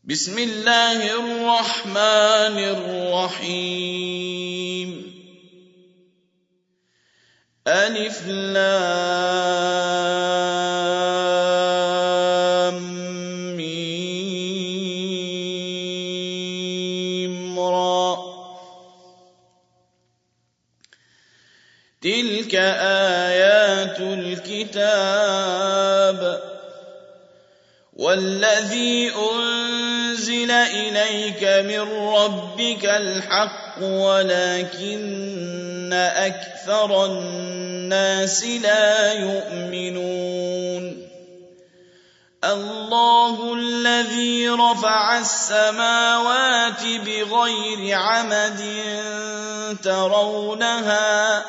بسم الله الرحمن الرحيم ألف لام ميم را تلك آيات الكتاب والذي أنزل إليك من ربك الحق ولكن أكثر الناس لا يؤمنون الله الذي رفع السماوات بغير عمد ترونها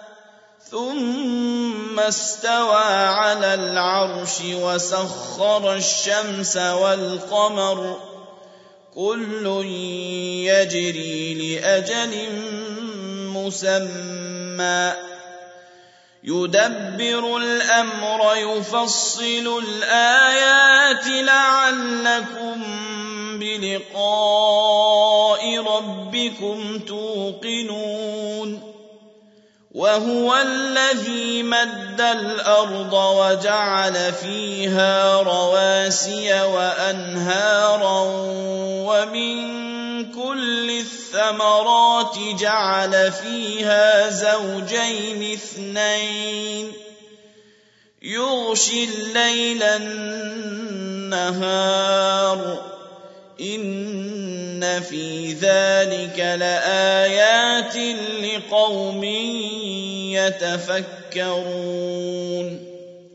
ثم استوى على العرش وسخر الشمس والقمر كل يجري لأجل مسمى يدبر الأمر يفصل الآيات لعلكم بلقاء ربكم توقنون وهو الذي مد الأرض وجعل فيها رواسي وأنهارا ومن كل الثمرات جعل فيها زوجين اثنين يغشي الليل النهار إن في ذلك لآيات لقوم يتفكرون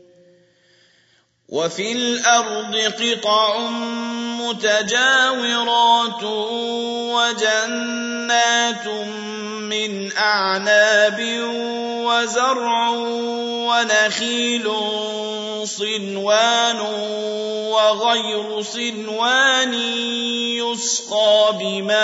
وفي الأرض قطع متجاورات وجنات من أعناب وزرع ونخيل صنوان وغير صنوان يسقى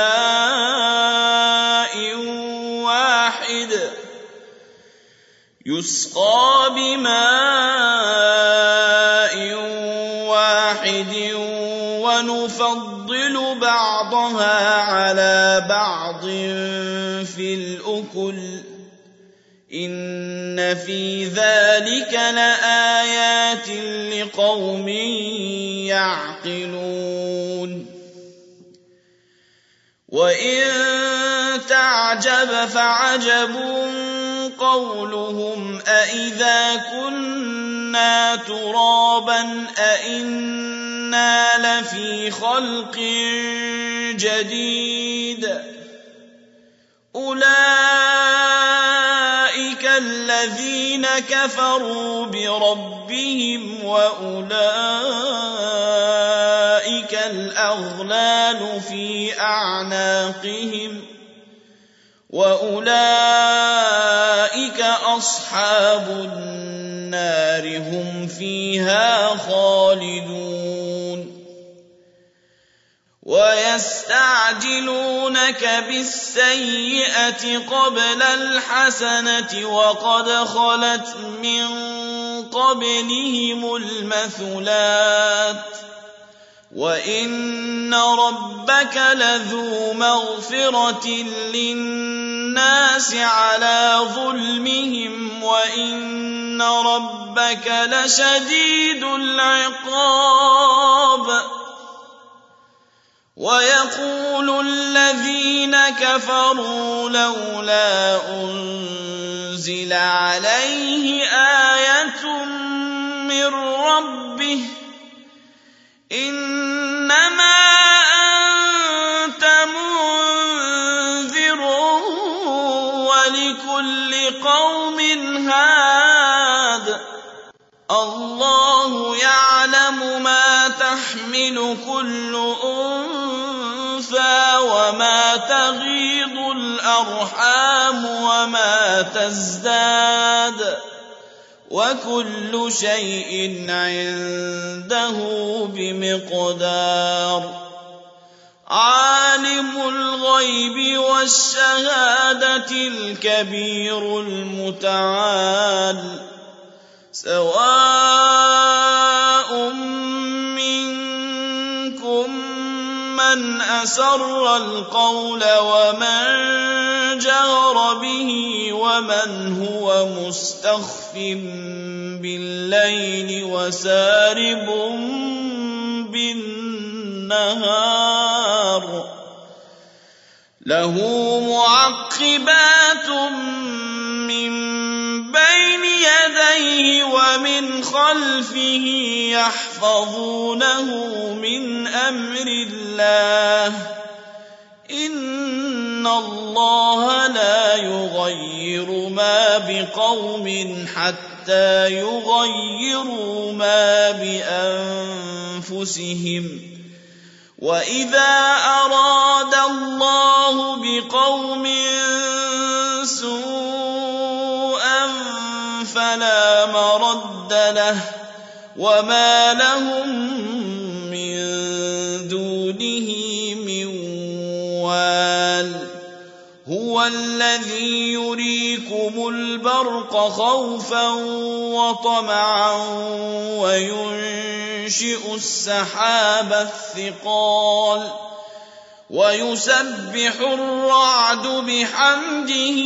بماء واحد ونفضل بعضها على بعض في الأكل إن في ذلك لآيات لقوم يعقلون وإن تعجب فعجب قولهم أإذا كنا ترابا أإنا لفي خلق جديد أولئك الذين كفروا بربهم وأولئك الأغلال في أعناقهم وأولئك أصحاب النار هم فيها خالدون ويستعجلونك بالسيئة قبل الحسنة وقد خلت من قبلهم المثلات وإن ربك لذو مغفرة للناس على ظلمهم وإن ربك لشديد العقاب ويقول الذين كفروا لولا أنزل عليه آية من ربه إنما أنت منذر ولكل قوم هاد الله يعلم ما تحمل كل أنثى وما تغيض الأرحام وما تزداد وكل شيء عنده بمقدار عالم الغيب والشهادة الكبير المتعال سواء منكم من أسر القول ومن جهر به ومن هو مستخف بالليل وسارب بالنهار له معقبات من بين يديه ومن خلفه يحفظونه من أمر الله إن الله لا يغير ما بقوم حتى يغيروا ما بأنفسهم وإذا أراد الله بقوم سوءا فلا مرد له وما لهم من دونه من وال هو الذي يريكم البرق خوفا وطمعا وينشئ السحاب الثقال ويسبح الرعد بحمده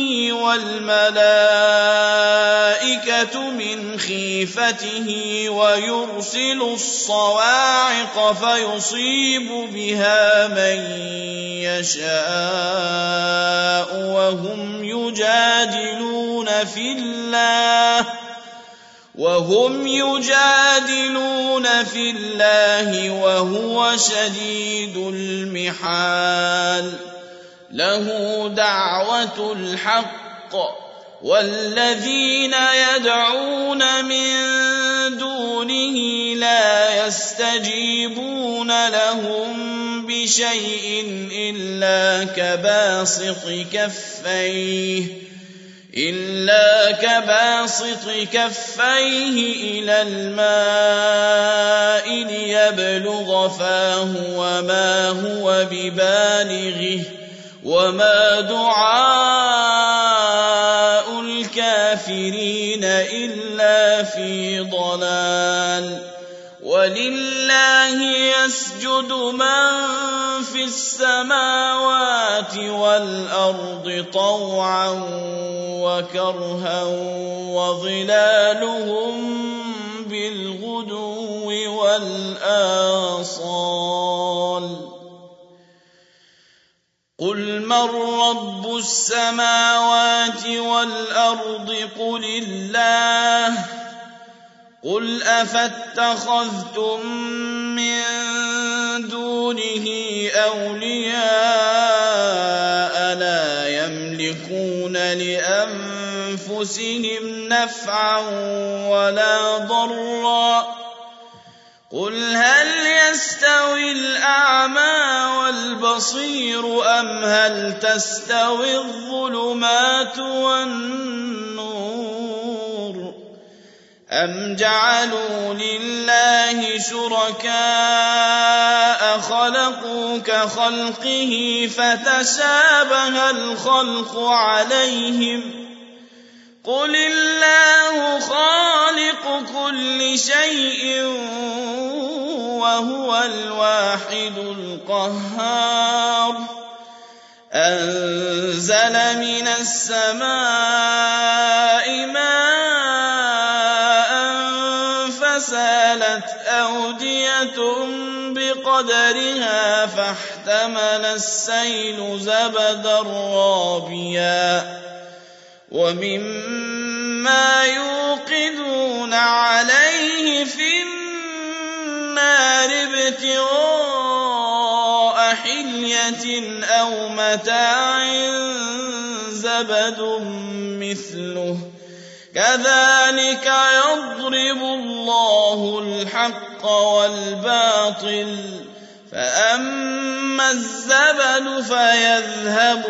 والملائكة من خيفته ويرسل الصواعق فيصيب بها من يشاء وهم يجادلون في الله وهو شديد المحال له دعوة الحق والذين يدعون من دونه لا يستجيبون لهم بشيء إلا كباسط كفيه إلى الماء ليبلغ فاه وما هو ببالغه وما دعاء الكافرين إلا في ضلال ولله يسجد من في السماوات والأرض طوعا وكرها وظلالهم بالغدو والآصال قل من رب السماوات والأرض قل الله قل أفاتخذتم من دونه أولياء لا يملكون لأنفسهم نفعا ولا ضرا قل هل يستوي الأعمى والبصير أم هل تستوي الظلمات والنور أم جعلوا لله شركاء خلقوا كخلقه فتشابه الخلق عليهم قل الله خالق كل شيء وهو الواحد القهار أنزل من السماء ماء فسالت أودية بقدرها فاحتمل السيل زبدا رابيا ومما يوقدون عليه في النار ابتغاء حلية أو متاع زبد مثله كذلك يضرب الله الحق والباطل فأما الزبد فيذهب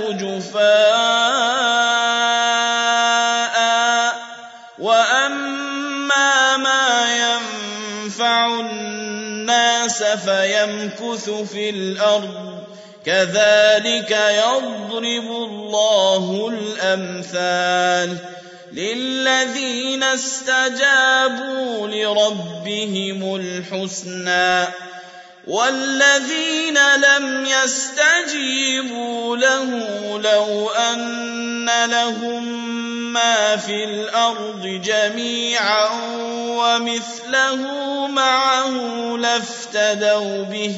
جفاء وأما ما ينفع الناس فيمكث في الأرض كذلك يضرب الله الأمثال للذين استجابوا لربهم الحسنى والذين لم يستجيبوا له لو أن لهم ما في الأرض جميعا ومثله معه لافتدوا به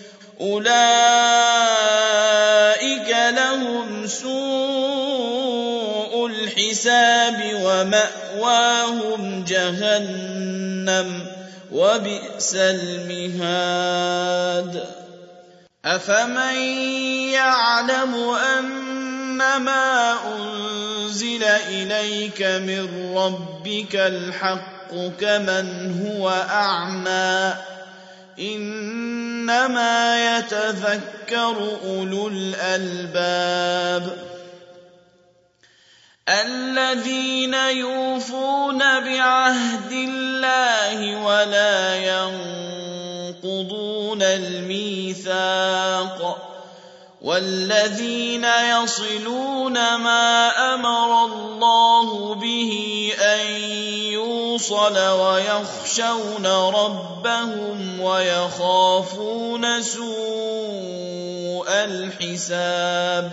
أولئك لهم سوء الحساب ومأواهم جهنم وبئس المهاد أفمن يعلم أنما أنزل إليك من ربك الحق كمن هو أعمى إنما يتذكر أولو الألباب الذين يوفون بعهد الله ولا ينقضون الميثاق والذين يصلون ما أمر الله به أن يوصل ويخشون ربهم ويخافون سوء الحساب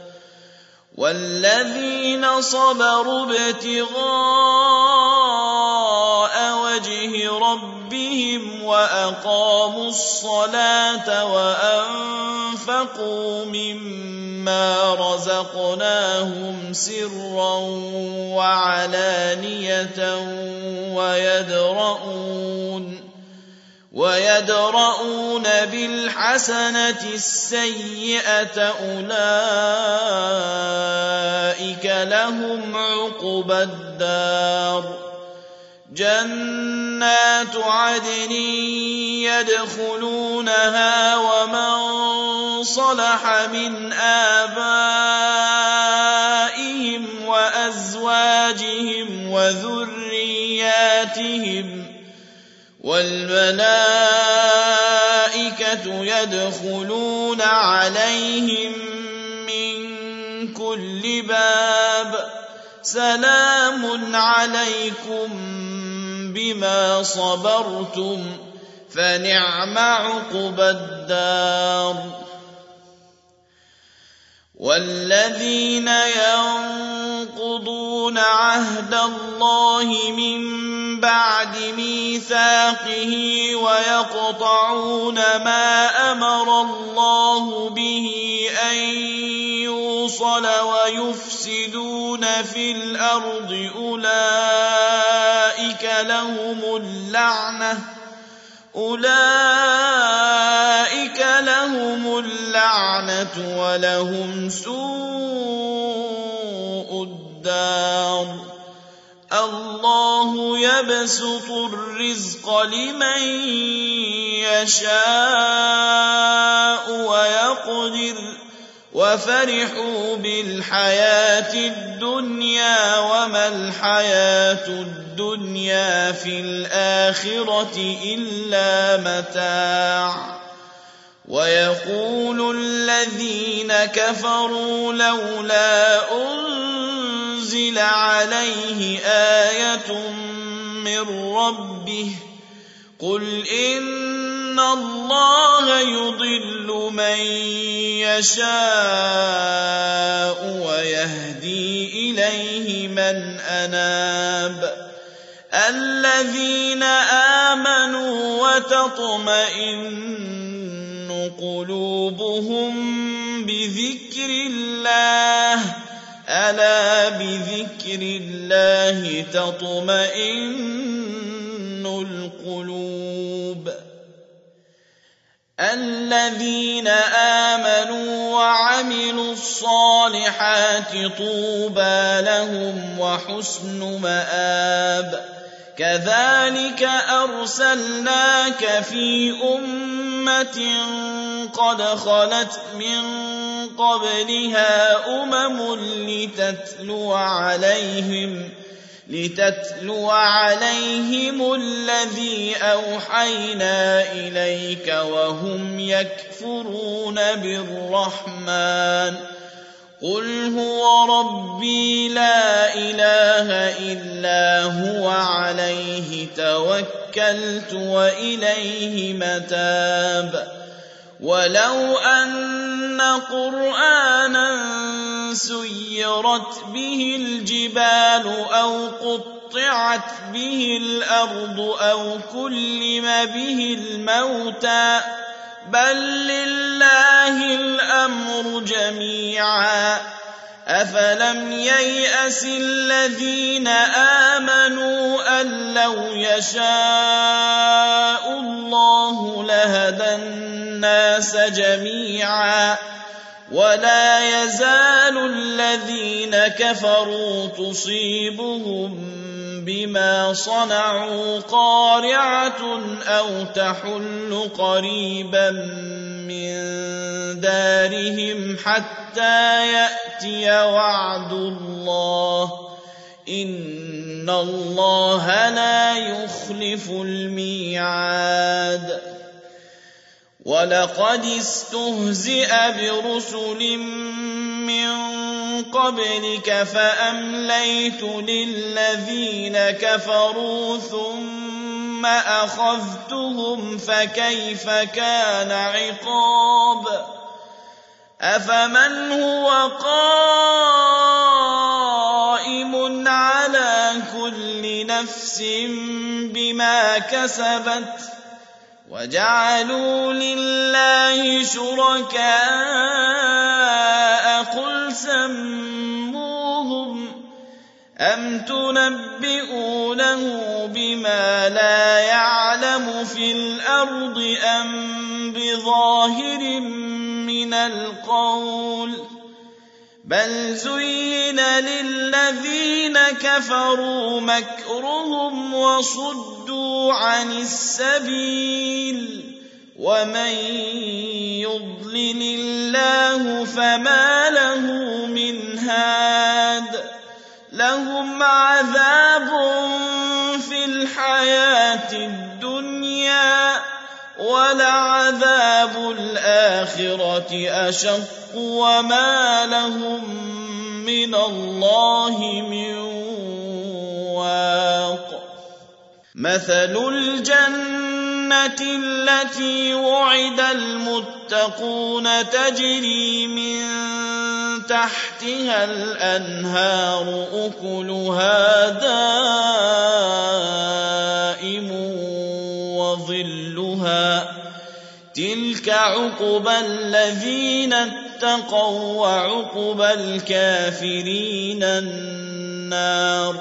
والذين صبروا ابتغاء وجه ربهم وأقاموا الصلاة وأنفقوا مما رزقناهم سرا وعلانية ويدرؤون بالحسنة السيئة أولئك لهم عقبى الدار جنات عدن يدخلونها ومن صلح من آبائهم وأزواجهم وذرياتهم والملائكة يدخلون عليهم من كل باب سلام عليكم بما صبرتم فنعم عقبى الدار والذين ينقضون عهد الله من بعد ميثاقه ويقطعون ما أمر الله به أن يوصل ويفسدون في الأرض أولئك لهم اللعنة ولهم سوء الدار الله يبسط الرزق لمن يشاء ويقدر وفرحوا بالحياة الدنيا وما الحياة الدنيا في الآخرة إلا متاع ويقول الذين كفروا لولا أنزل عليه آية من ربه قل إن الله يضل من يشاء ويهدي إليه من أناب الذين آمنوا وتطمئن قلوبهم بذكر الله ألا بذكر الله تطمئن القلوب الذين آمنوا وعملوا الصالحات طوبى لهم وحسن مآب كذلك أرسلناك في أمة قد خلت من قبلها لتتلو عليهم الذي أوحينا إليك وهم يكفرون بالرحمن قل هو ربي لا إله إلا هو عليه توكلت وإليه متاب ولو أن قرآنا سيرت به الجبال أو قطعت به الأرض أو كلم به الموتى بل لله الأمر جميعا أفلم ييأس الذين آمنوا أن لو يشاء الله لهدى الناس جميعا ولا يزال الذين كفروا تصيبهم بما صنعوا قارعة أو تحل قريبا من دارهم حتى يأتي وعد الله إن الله لا يخلف الميعاد ولقد استهزئ برسل من قبلك فأمليت للذين كفروا ثم أخذتهم فكيف كان عقاب أفمن هو قائم على كل نفس بما كسبت وجعلوا لله شركاء قل سموهم أم تنبئونه بما لا يعلم في الأرض أم بظاهر من القول بل زين للذين كفروا مكرهم وصدوا عن السبيل ومن يضلل الله فما له من هاد لهم عذاب في الحياة الدنيا ولعذاب الآخرة أشق وما لهم من الله من واق مثل الجنة التي وعد المتقون تجري من تحتها الأنهار أكلها دائم وظلها تلك عقبى الذين اتقوا وعقبى الكافرين النار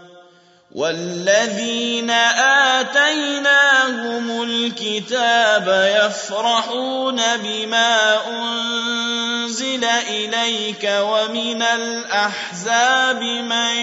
والذين آتيناهم الكتاب يفرحون بما أنزل إليك ومن الأحزاب من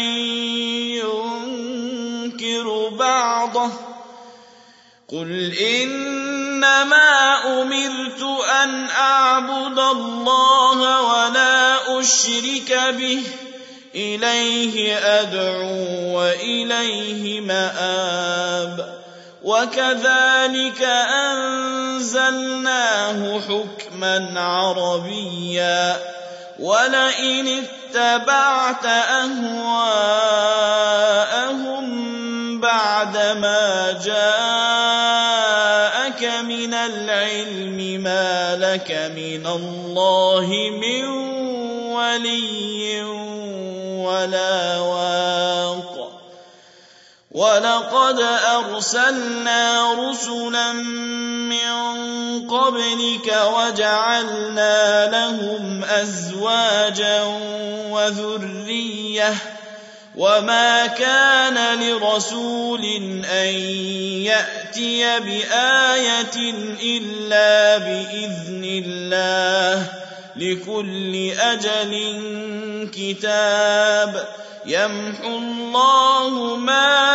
ينكر بعضه قل إنما أمرت أن أعبد الله ولا أشرك به إليه أدعو وإليه مآب وكذلك أنزلناه حكما عربيا ولئن اتبعت أهواءهم بعدما جاءك من العلم ما لك من الله من ولي ولا واق ولقد أرسلنا رسلا من قبلك وجعلنا لهم أزواجا وذرية وما كان لرسول أن يأتي بآية إلا بإذن الله لكل أجل كتاب يمحو الله ما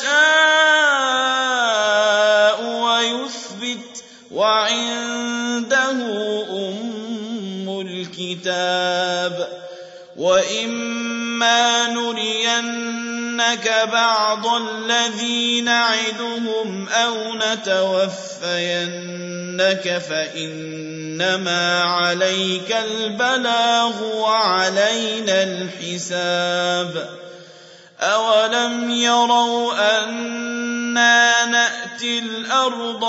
يشاء ويثبت وعنده أم الكتاب وإما نرينك بعض الذي نعدهم أو نتوفينك فإنما عليك البلاغ وعلينا الحساب أولم يروا أنا نأتي نأتي الأرض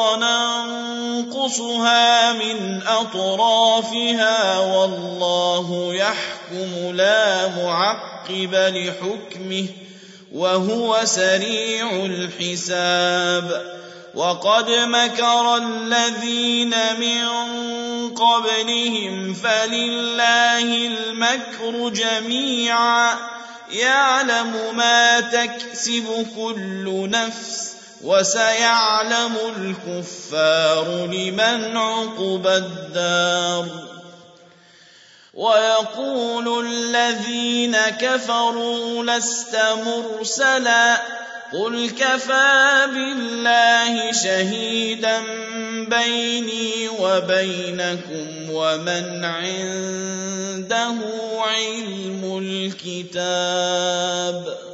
ننقصها من أطرافها والله يحكم لا معقب لحكمه وهو سريع الحساب وقد مكر الذين من قبلهم فلله المكر جميعا يعلم ما تكسب كل نفس وسيعلم الكفار لمن عقبى الدار ويقول الذين كفروا لست مرسلا قل كفى بالله شهيدا بيني وبينكم ومن عنده علم الكتاب